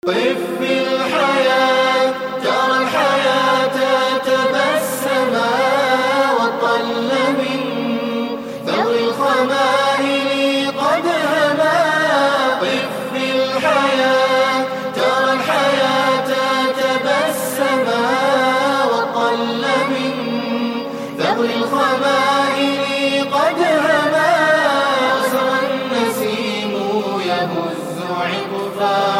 قف في الحياة ترى الحياة تبسما وطل من ثغر الخمائل قد هما. قف في الحياة ترى الحياة تبسما وطل من ثغر الخمائل قد هما. وسرى النسيم يهز عقفا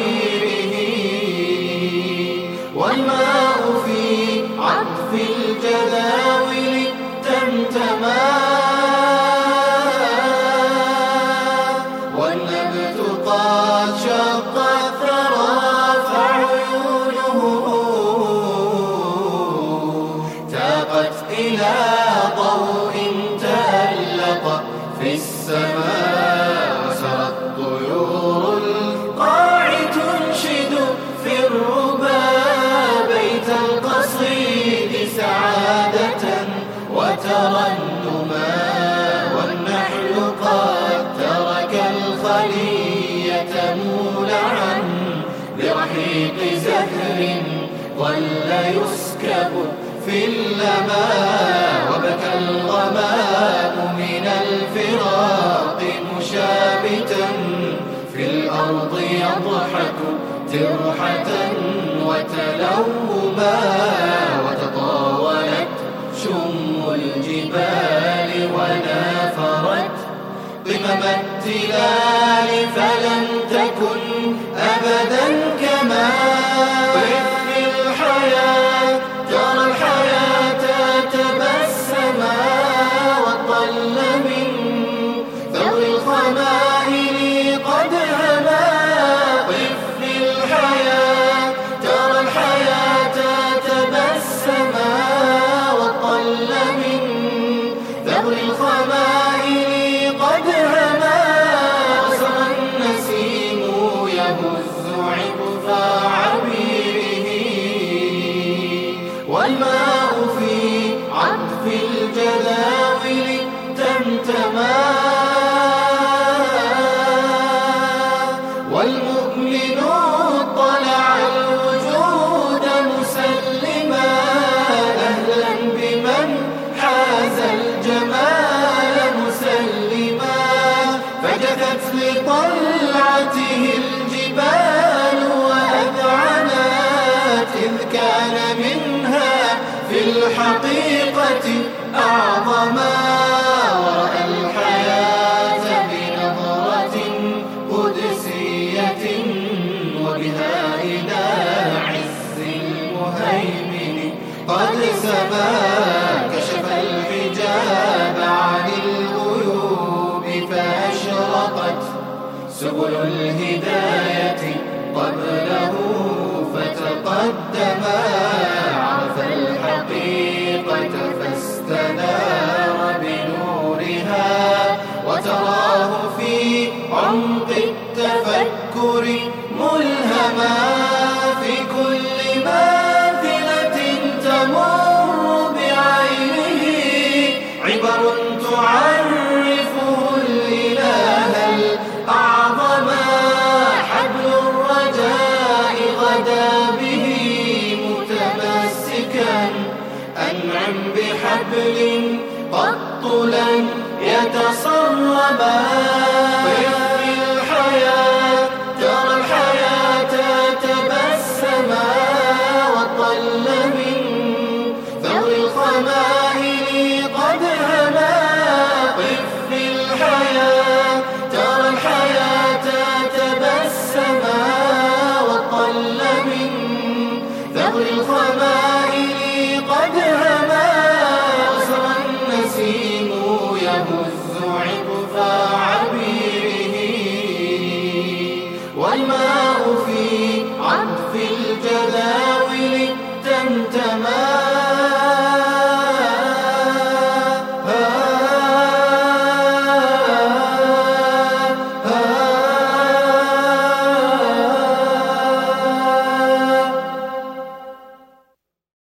والماء في عطف الجداول تمتما. والنبت قد شق الثرى فعيونه تاقت إلى ضوء تألق في السماء. وسرى الطيور القاع تنشد في الربا بيت القصيد سعادة وترنما. والنحل قد ترك الخلية مولعا برحيق زهر ظل يسكب في اللماء. وبكى الغمام من الفراق مشابتا في الأرض يضحك ترحة وتلوما. وتطاولت شم الجبال ونافرت قمم التلال فلم تكن أبدا كما. قف في الحياة ترى الحياة تبسما وطل من ثغر الخمائل قد هما. قف في الحياة ترى الحياة تبسما وطل من ثغر الخمائل قد هما. وسرى النسيم يهز عقفا عبيره والماء في عطف الجداول تمتما. والمؤمن اطلع الوجود مسلما أهلا بمن حاز الجمال مسلما. فجثت لطلعته الجبال وأذعنت إذ كان منها في الحقيقة أعظما. ورأى الحياة بنظرة قدسية وبها إلى عز المهيمن قد سما. كشف الحجاب عن الغيوب فأشرقت سبل الهداية قبله فتقدما. عرف الحقيقة فاستنار بنورها وتراه في عمق التفكر ملهما. في كل ماثلة تمر بعينه عبر تعرفه الإله الأعظما. حبل الرجاء غدا به متمسكا أنعم بحبل قط لن يتسربا.